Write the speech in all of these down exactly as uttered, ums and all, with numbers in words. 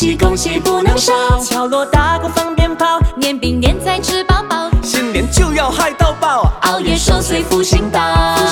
喜恭喜不能少。 敲锣打鼓放鞭炮， 年饼年菜吃饱饱， 新年就要嗨到爆， 熬夜守岁福星到。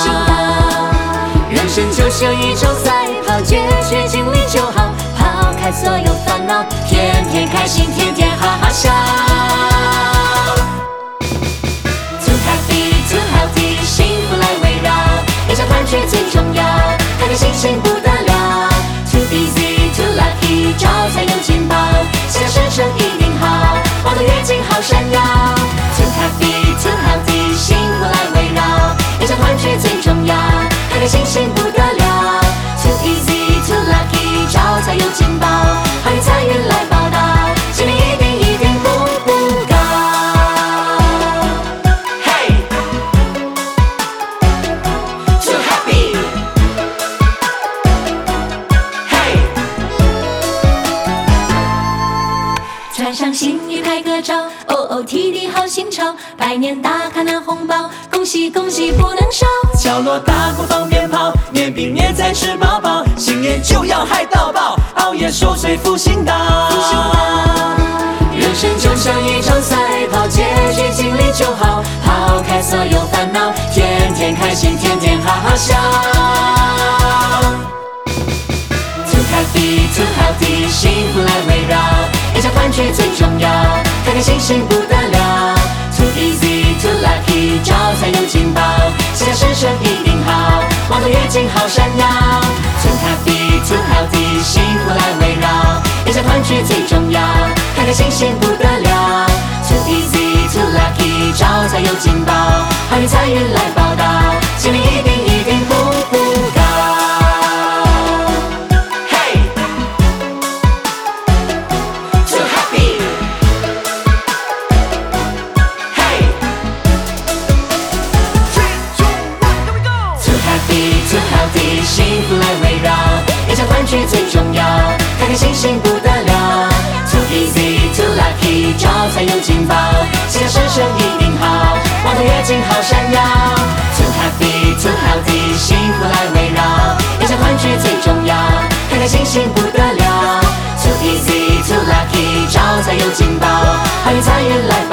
人生就是一场赛跑，结局经历就好，抛开所有烦恼，天天开心，天天哈哈笑。Too happy, too healthy， 幸福来围绕，一家团聚最重要，开开心心不得了。Too easy, too lucky， 招财有金宝，心想事成一定好，望得越近好闪耀。Too happy, too healthy， 幸福来围绕，一家团聚最重要，开开心心不得了。Too easy, too lucky， 招财有金宝，好运财运来报道，心里一定一定步步高。Hey， too happy， Hey， 穿上新衣拍个照 ，O O T D 好新潮，百年大卡拿红包，恭喜恭喜不能少。 敲锣打鼓放鞭炮，年饼年菜吃饱饱，新年就要嗨到爆，熬夜守岁福星到。 人生就像一场赛跑，结局经历就好，抛开所有烦恼，天天开心，天天哈哈笑。Too happy, too healthy， 幸福来围绕，一家团聚最重要，开开心心不得了。Too easy, too lucky， 招财有金宝，心想事成一定好，望得越近好闪耀。Too happy, too healthy， 幸福来围绕，一家团聚最重要，开开心心不得了。Too easy, too lucky， 招财有金宝，好运财运来报道，心里一定一定步步高。Hey， too happy， Hey， too happy, too healthy， 幸福来围绕，一家团聚最重要，开开心心不得了。Too easy, too lucky， 招财有金宝，心想事成一定好，望得越近好闪耀。Too happy, too healthy， 幸福来围绕，一家团聚最重要，开开心心不得了。Too easy, too lucky， 招财有金宝，好运财运来。